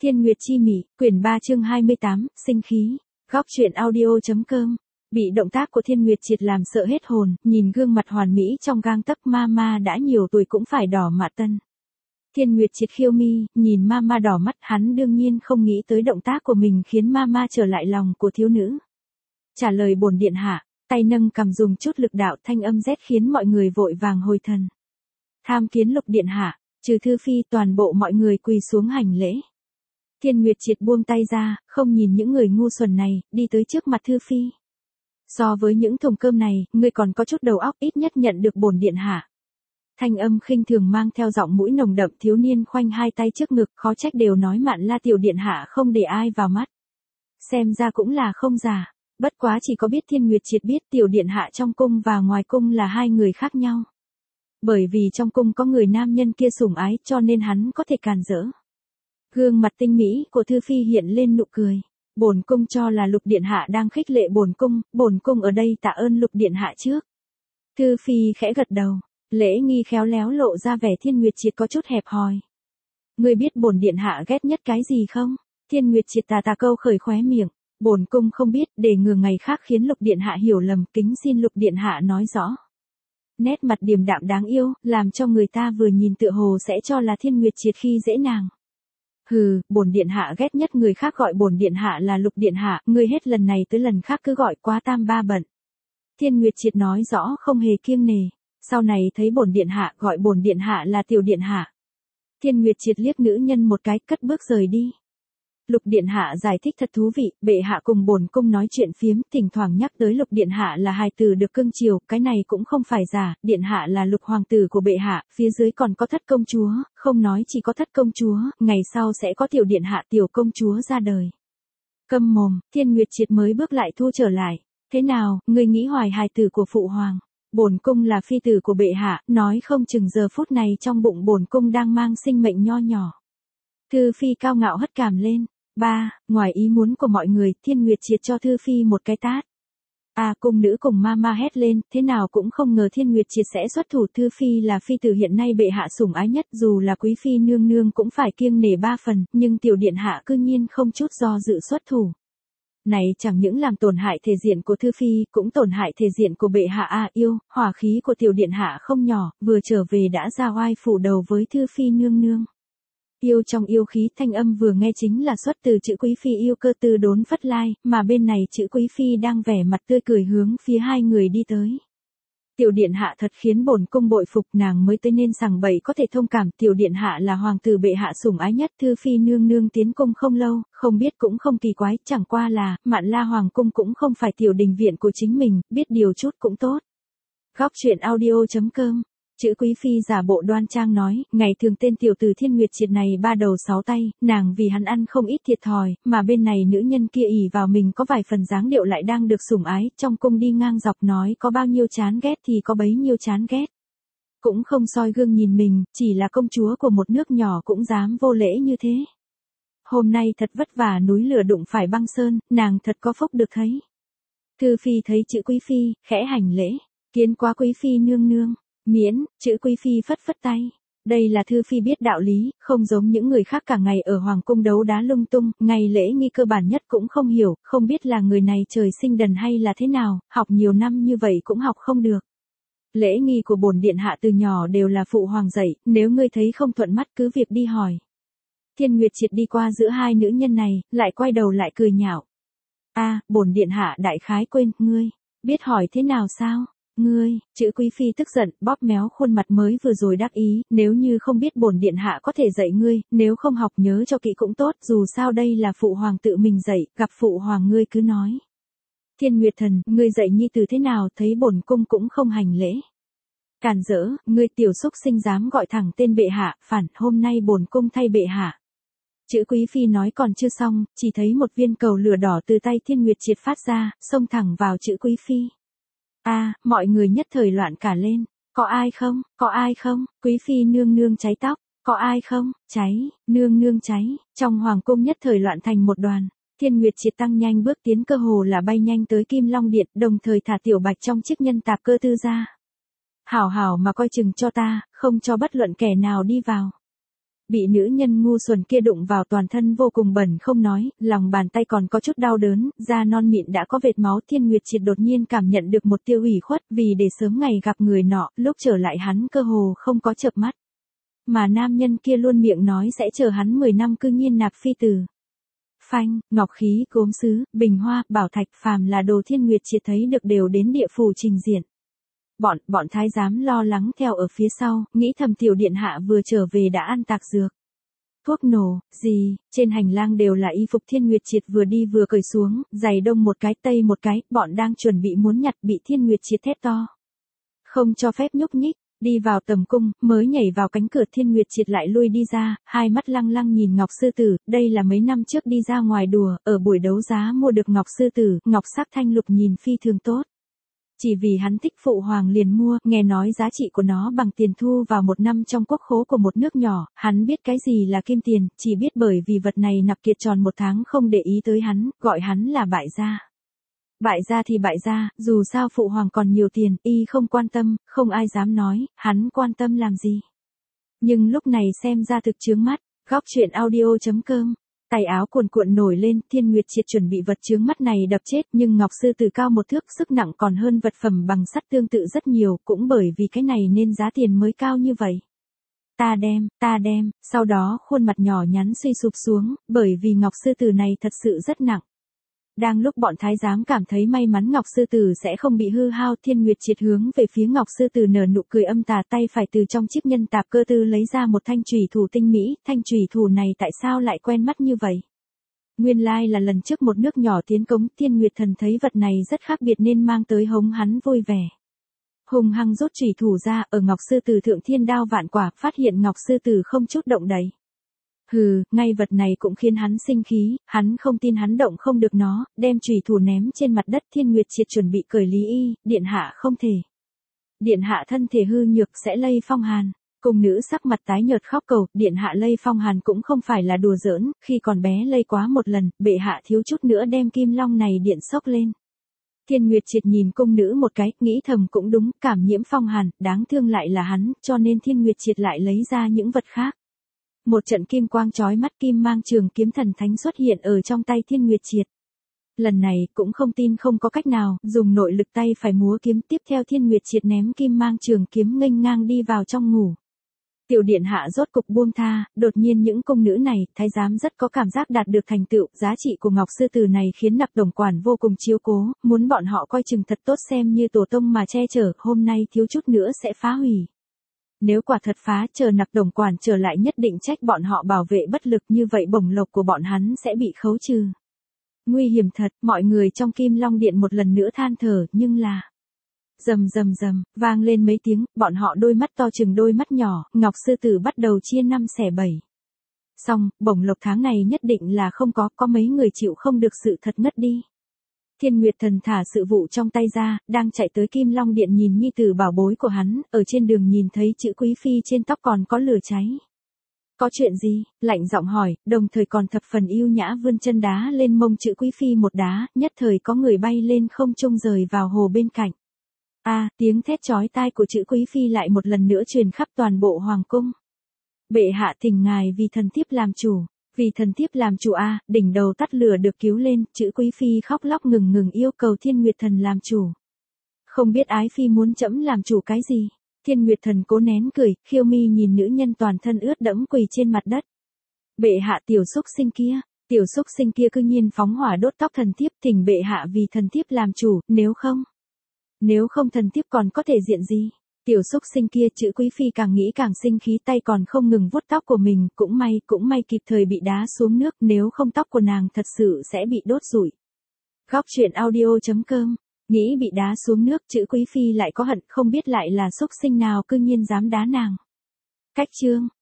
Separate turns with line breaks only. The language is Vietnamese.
Thiên Nguyệt Chi Mị, quyển 3 chương 28, sinh khí. Góc truyện audio.com. Bị động tác của Thiên Nguyệt Triệt làm sợ hết hồn, nhìn gương mặt hoàn mỹ trong gang tấc Mama đã nhiều tuổi cũng phải đỏ mạ tân. Thiên Nguyệt Triệt khiêu mi, nhìn Mama đỏ mắt, hắn đương nhiên không nghĩ tới động tác của mình khiến Mama trở lại lòng của thiếu nữ. Trả lời bổn điện hạ, tay nâng cầm dùng chút lực đạo, thanh âm rét khiến mọi người vội vàng hồi thần. Tham kiến Lục điện hạ, trừ Thư Phi, toàn bộ mọi người quỳ xuống hành lễ. Thiên Nguyệt Triệt buông tay ra, không nhìn những người ngu xuẩn này, đi tới trước mặt Thư Phi. So với những thùng cơm này, ngươi còn có chút đầu óc, ít nhất nhận được bổn điện hạ. Thanh âm khinh thường mang theo giọng mũi nồng đậm, thiếu niên khoanh hai tay trước ngực, khó trách đều nói Mạn La tiểu điện hạ không để ai vào mắt. Xem ra cũng là không giả, bất quá chỉ có biết Thiên Nguyệt Triệt biết tiểu điện hạ trong cung và ngoài cung là hai người khác nhau. Bởi vì trong cung có người nam nhân kia sủng ái cho nên hắn có thể càn rỡ. Gương mặt tinh mỹ của Thư Phi hiện lên nụ cười. Bổn cung cho là Lục điện hạ đang khích lệ bổn cung ở đây tạ ơn Lục điện hạ trước. Thư Phi khẽ gật đầu, Lễ Nghi khéo léo lộ ra vẻ Thiên Nguyệt Triệt có chút hẹp hòi. Ngươi biết bổn điện hạ ghét nhất cái gì không? Thiên Nguyệt Triệt tà câu khởi khóe miệng, bổn cung không biết, để ngừa ngày khác khiến Lục điện hạ hiểu lầm, kính xin Lục điện hạ nói rõ. Nét mặt điềm đạm đáng yêu, làm cho người ta vừa nhìn tựa hồ sẽ cho là Thiên Nguyệt Triệt khi dễ nàng. Hừ, bổn điện hạ ghét nhất người khác gọi bổn điện hạ là Lục điện hạ, ngươi hết lần này tới lần khác cứ gọi quá tam ba bận. Thiên Nguyệt Triệt nói rõ không hề kiêng nề, sau này thấy bổn điện hạ gọi bổn điện hạ là tiểu điện hạ. Thiên Nguyệt Triệt liếc nữ nhân một cái, cất bước rời đi. Lục điện hạ giải thích thật thú vị, bệ hạ cùng bổn cung nói chuyện phiếm, thỉnh thoảng nhắc tới Lục điện hạ là hài tử được cưng chiều, cái này cũng không phải giả, điện hạ là Lục hoàng tử của bệ hạ, phía dưới còn có thất công chúa, không nói chỉ có thất công chúa, ngày sau sẽ có tiểu điện hạ tiểu công chúa ra đời. Câm mồm, Thiên Nguyệt Triệt mới bước lại thu trở lại. Thế nào, ngươi nghĩ hoài hài tử của phụ hoàng? Bổn cung là phi tử của bệ hạ, nói không chừng giờ phút này trong bụng bổn cung đang mang sinh mệnh nho nhỏ. Thư Phi cao ngạo hất cằm lên. Ngoài ý muốn của mọi người, Thiên Nguyệt Triệt cho Thư Phi một cái tát. Cung nữ cùng Mama hét lên, thế nào cũng không ngờ Thiên Nguyệt Triệt sẽ xuất thủ. Thư Phi là phi tử hiện nay bệ hạ sủng ái nhất, dù là quý phi nương nương cũng phải kiêng nể ba phần, nhưng tiểu điện hạ cư nhiên không chút do dự xuất thủ. Này chẳng những làm tổn hại thể diện của Thư Phi, cũng tổn hại thể diện của bệ hạ. Yêu, hỏa khí của tiểu điện hạ không nhỏ, vừa trở về đã ra oai phủ đầu với Thư Phi nương nương. Yêu trong yêu khí, thanh âm vừa nghe chính là xuất từ chữ quý phi yêu cơ tư đốn phất lai, mà bên này chữ quý phi đang vẻ mặt tươi cười hướng phía hai người đi tới. Tiểu điện hạ thật khiến bổn cung bội phục, nàng mới tới nên sằng bậy có thể thông cảm, tiểu điện hạ là hoàng tử bệ hạ sủng ái nhất. Thư Phi nương nương tiến cung không lâu, không biết cũng không kỳ quái, chẳng qua là, Mạn La hoàng cung cũng không phải tiểu đình viện của chính mình, biết điều chút cũng tốt. Góc truyện audio.com. Chữ quý phi giả bộ đoan trang nói, ngày thường tên tiểu tử Thiên Nguyệt Triệt này ba đầu sáu tay, nàng vì hắn ăn không ít thiệt thòi, mà bên này nữ nhân kia ỷ vào mình có vài phần dáng điệu lại đang được sủng ái, trong cung đi ngang dọc nói có bao nhiêu chán ghét thì có bấy nhiêu chán ghét. Cũng không soi gương nhìn mình, chỉ là công chúa của một nước nhỏ cũng dám vô lễ như thế. Hôm nay thật vất vả núi lửa đụng phải băng sơn, nàng thật có phúc được thấy. Thư Phi thấy chữ quý phi, khẽ hành lễ, kiến quá quý phi nương nương. Miễn, chữ quý phi phất phất tay. Đây là Thư Phi biết đạo lý, không giống những người khác cả ngày ở hoàng cung đấu đá lung tung, ngày lễ nghi cơ bản nhất cũng không hiểu, không biết là người này trời sinh đần hay là thế nào, học nhiều năm như vậy cũng học không được. Lễ nghi của bổn điện hạ từ nhỏ đều là phụ hoàng dạy, nếu ngươi thấy không thuận mắt cứ việc đi hỏi. Thiên Nguyệt Triệt đi qua giữa hai nữ nhân này, lại quay đầu lại cười nhạo. Bổn điện hạ đại khái quên, ngươi biết hỏi thế nào sao? Ngươi, chữ quý phi tức giận, bóp méo khuôn mặt mới vừa rồi đắc ý, nếu như không biết bổn điện hạ có thể dạy ngươi, nếu không học nhớ cho kỹ cũng tốt, dù sao đây là phụ hoàng tự mình dạy, gặp phụ hoàng ngươi cứ nói. Thiên Nguyệt thần, ngươi dạy nhi tử thế nào, thấy bổn cung cũng không hành lễ. Càn rỡ, ngươi tiểu xúc sinh dám gọi thẳng tên bệ hạ, phản, hôm nay bổn cung thay bệ hạ. Chữ quý phi nói còn chưa xong, chỉ thấy một viên cầu lửa đỏ từ tay Thiên Nguyệt Triệt phát ra, xông thẳng vào chữ quý phi. Mọi người nhất thời loạn cả lên. Có ai không? Có ai không? Quý phi nương nương cháy tóc. Có ai không? Cháy, nương nương cháy. Trong hoàng cung nhất thời loạn thành một đoàn. Thiên Nguyệt Triệt tăng nhanh bước tiến, cơ hồ là bay nhanh tới Kim Long Điện, đồng thời thả tiểu bạch trong chiếc nhân tạp cơ tư ra. Hảo hảo mà coi chừng cho ta, không cho bất luận kẻ nào đi vào. Bị nữ nhân ngu xuẩn kia đụng vào toàn thân vô cùng bẩn không nói, lòng bàn tay còn có chút đau đớn, da non mịn đã có vệt máu. Thiên Nguyệt Triệt đột nhiên cảm nhận được một tia ủy khuất, vì để sớm ngày gặp người nọ, lúc trở lại hắn cơ hồ không có chợp mắt. Mà nam nhân kia luôn miệng nói sẽ chờ hắn 10 năm cư nhiên nạp phi tử. Phanh, ngọc khí, gốm sứ, bình hoa, bảo thạch, phàm là đồ Thiên Nguyệt Triệt thấy được đều đến địa phủ trình diện. Bọn thái giám lo lắng theo ở phía sau, nghĩ thầm tiểu điện hạ vừa trở về đã ăn tạc dược. Thuốc nổ, gì, trên hành lang đều là y phục. Thiên Nguyệt Triệt vừa đi vừa cởi xuống, giày đông một cái tây một cái, bọn đang chuẩn bị muốn nhặt bị Thiên Nguyệt Triệt thét to. Không cho phép nhúc nhích, đi vào tầm cung, mới nhảy vào cánh cửa. Thiên Nguyệt Triệt lại lui đi ra, hai mắt lăng lăng nhìn ngọc sư tử, đây là mấy năm trước đi ra ngoài đùa, ở buổi đấu giá mua được ngọc sư tử, ngọc sắc thanh lục nhìn phi thường tốt. Chỉ vì hắn thích phụ hoàng liền mua, nghe nói giá trị của nó bằng tiền thu vào một năm trong quốc khố của một nước nhỏ, hắn biết cái gì là kim tiền, chỉ biết bởi vì vật này nạp kiệt tròn một tháng không để ý tới hắn, gọi hắn là bại gia. Bại gia thì bại gia, dù sao phụ hoàng còn nhiều tiền, y không quan tâm, không ai dám nói, hắn quan tâm làm gì. Nhưng lúc này xem ra thực chướng mắt, góc truyện audio.com. Tay áo cuồn cuộn nổi lên, Thiên Nguyệt Triệt chuẩn bị vật chướng mắt này đập chết, nhưng ngọc sư tử cao 1 thước, sức nặng còn hơn vật phẩm bằng sắt tương tự rất nhiều, cũng bởi vì cái này nên giá tiền mới cao như vậy. Ta đem, sau đó khuôn mặt nhỏ nhắn suy sụp xuống, bởi vì ngọc sư tử này thật sự rất nặng. Đang lúc bọn thái giám cảm thấy may mắn ngọc sư tử sẽ không bị hư hao, Thiên Nguyệt Triệt hướng về phía ngọc sư tử nở nụ cười âm tà, tay phải từ trong chiếc nhân tạp cơ tư lấy ra một thanh chủy thủ tinh mỹ. Thanh chủy thủ này tại sao lại quen mắt như vậy? Nguyên lai là lần trước một nước nhỏ tiến cống, Thiên Nguyệt Thần thấy vật này rất khác biệt nên mang tới hống hắn vui vẻ. Hùng hăng rút chủy thủ ra, ở ngọc sư tử thượng thiên đao vạn quả, phát hiện ngọc sư tử không chút động đậy. Hừ, ngay vật này cũng khiến hắn sinh khí, hắn không tin hắn động không được nó, đem chủy thủ ném trên mặt đất. Thiên Nguyệt Triệt chuẩn bị cởi lý y, điện hạ không thể. Điện hạ thân thể hư nhược sẽ lây phong hàn. Cung nữ sắc mặt tái nhợt khóc cầu, điện hạ lây phong hàn cũng không phải là đùa giỡn, khi còn bé lây quá một lần, bệ hạ thiếu chút nữa đem kim long này điện sốc lên. Thiên Nguyệt Triệt nhìn cung nữ một cái, nghĩ thầm cũng đúng, cảm nhiễm phong hàn, đáng thương lại là hắn, cho nên Thiên Nguyệt Triệt lại lấy ra những vật khác. Một trận kim quang chói mắt, kim mang trường kiếm thần thánh xuất hiện ở trong tay Thiên Nguyệt Triệt. Lần này cũng không tin không có cách nào, dùng nội lực tay phải múa kiếm, tiếp theo Thiên Nguyệt Triệt ném kim mang trường kiếm nghênh ngang đi vào trong ngủ. Tiểu điện hạ rốt cục buông tha, đột nhiên những cung nữ này, thái giám rất có cảm giác đạt được thành tựu, giá trị của ngọc sư tử này khiến Nặc Tổng quản vô cùng chiếu cố, muốn bọn họ coi chừng thật tốt xem như tổ tông mà che chở, hôm nay thiếu chút nữa sẽ phá hủy. Nếu quả thật phá, chờ Nặc Tổng quản trở lại nhất định trách bọn họ bảo vệ bất lực, như vậy bổng lộc của bọn hắn sẽ bị khấu trừ. Nguy hiểm thật, mọi người trong Kim Long Điện một lần nữa than thở, nhưng là... Rầm rầm rầm, vang lên mấy tiếng, bọn họ đôi mắt to chừng đôi mắt nhỏ, ngọc sư tử bắt đầu chia 5 xẻ 7. Xong, bổng lộc tháng này nhất định là không có mấy người chịu không được sự thật ngất đi. Thiên Nguyệt Thần thả sự vụ trong tay ra, đang chạy tới Kim Long Điện nhìn nhi tử bảo bối của hắn, ở trên đường nhìn thấy chữ quý phi trên tóc còn có lửa cháy. Có chuyện gì? Lạnh giọng hỏi, đồng thời còn thập phần yêu nhã vươn chân đá lên mông chữ quý phi một đá, nhất thời có người bay lên không trung rời vào hồ bên cạnh. Tiếng thét chói tai của chữ quý phi lại một lần nữa truyền khắp toàn bộ hoàng cung. Bệ hạ thỉnh ngài vì thần thiếp làm chủ. Vì thần thiếp làm chủ đỉnh đầu tắt lửa được cứu lên, chữ quý phi khóc lóc ngừng yêu cầu Thiên Nguyệt Thần làm chủ. Không biết ái phi muốn trẫm làm chủ cái gì? Thiên Nguyệt Thần cố nén cười, khiêu mi nhìn nữ nhân toàn thân ướt đẫm quỳ trên mặt đất. Bệ hạ, tiểu xúc sinh kia cư nhiên phóng hỏa đốt tóc thần thiếp, thỉnh bệ hạ vì thần thiếp làm chủ, nếu không thần thiếp còn có thể diện gì? Tiểu xúc sinh kia, chữ quý phi càng nghĩ càng sinh khí, tay còn không ngừng vuốt tóc của mình, cũng may kịp thời bị đá xuống nước, nếu không tóc của nàng thật sự sẽ bị đốt rụi. Góc truyện audio.com, nghĩ bị đá xuống nước, chữ quý phi lại có hận, không biết lại là xúc sinh nào cư nhiên dám đá nàng. Cách chương